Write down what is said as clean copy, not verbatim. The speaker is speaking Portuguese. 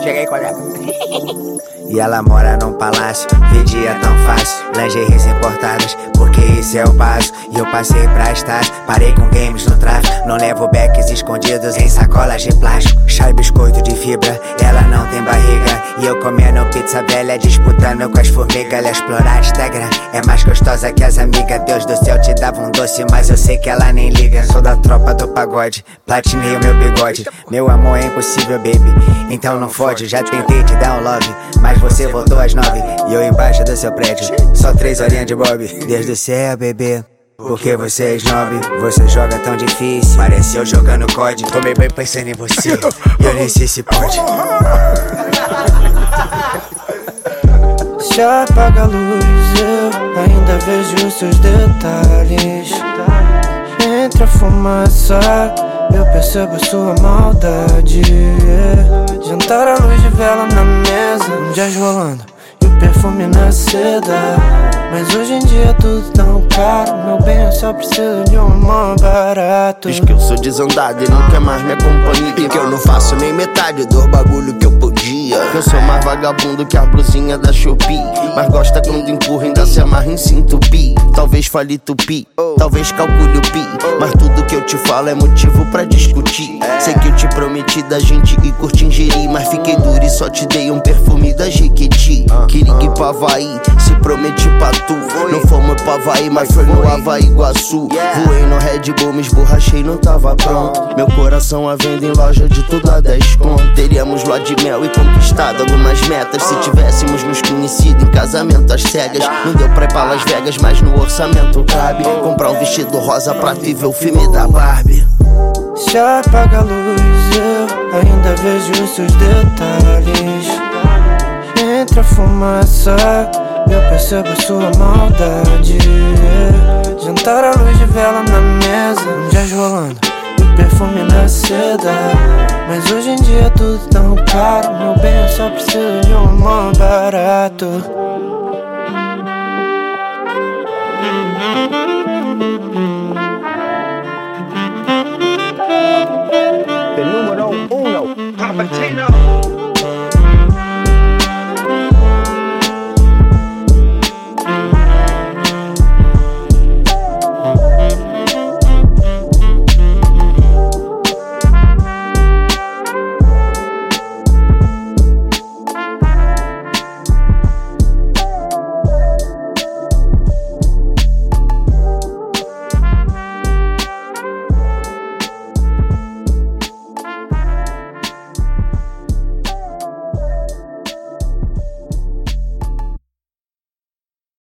Chega aí, colega. E ela mora num palácio, vendia tão fácil lingeries importadas, porque esse é o passo. E eu passei pra estágio, parei com games no tráfico. Não levo backs escondidos em sacolas de plástico. Chá e biscoito de fibra, ela não tem barriga. E eu comendo pizza velha, disputando com as formigas. Ela explorar a Instagram, é mais gostosa que as amigas. Deus do céu te dava um doce, mas eu sei que ela nem liga. Sou da tropa do pagode, platinei o meu bigode. Meu amor é impossível, baby, então não fode. Já tentei te dar um love, mas você voltou às 9 e eu embaixo do seu prédio, só 3 horinhas de bob. Deus do céu, bebê, por que você é snob? Você joga tão difícil, parece eu jogando COD. Tomei bem pensando em você, e eu nem sei se pode. Se apaga a luz, eu ainda vejo os seus detalhes. Entre a fumaça, eu percebo sua maldade. Jantar à luz de vela na mesa, um jazz rolando e o perfume na seda. Mas hoje em dia tudo tão caro, meu bem, eu só preciso de um amor barato. Diz que eu sou desandado e não quer mais me acompanhar, e que eu não faço nem metade dos bagulho que eu podia. Que eu sou mais vagabundo que a blusinha da Shopee, mas gosta quando empurra, ainda se amarra em cinto pi. Talvez fale tupi, talvez calcule o pi, mas tudo que eu te falo é motivo pra discutir. Sei que eu te prometi da gente ir curtir ingerir, mas fiquei duro e só te dei um perfume da Jequiti. Queria ir pra Havaí, se prometi pra tu. Não fomos pra Havaí, mas foi no Havaí Iguaçu. Voei no Red Bull, me esborrachei, não tava pronto. Meu coração à venda em loja de tudo a 10 conto. Teríamos lua de mel e conquistado algumas metas, se tivéssemos nos conhecido em casamento às cegas. Não deu pra ir pra Las Vegas, mas no orçamento cabe comprar um vestido rosa prata e ver o filme da Barbie. Se apaga a luz, eu ainda vejo os seus detalhes. Entre a fumaça, eu percebo sua maldade. Jantar à luz de vela na mesa, um jazz rolando e o perfume na seda. Mas hoje em dia tudo tão caro, meu bem, eu só preciso de um amor barato. The número 1, Papatino.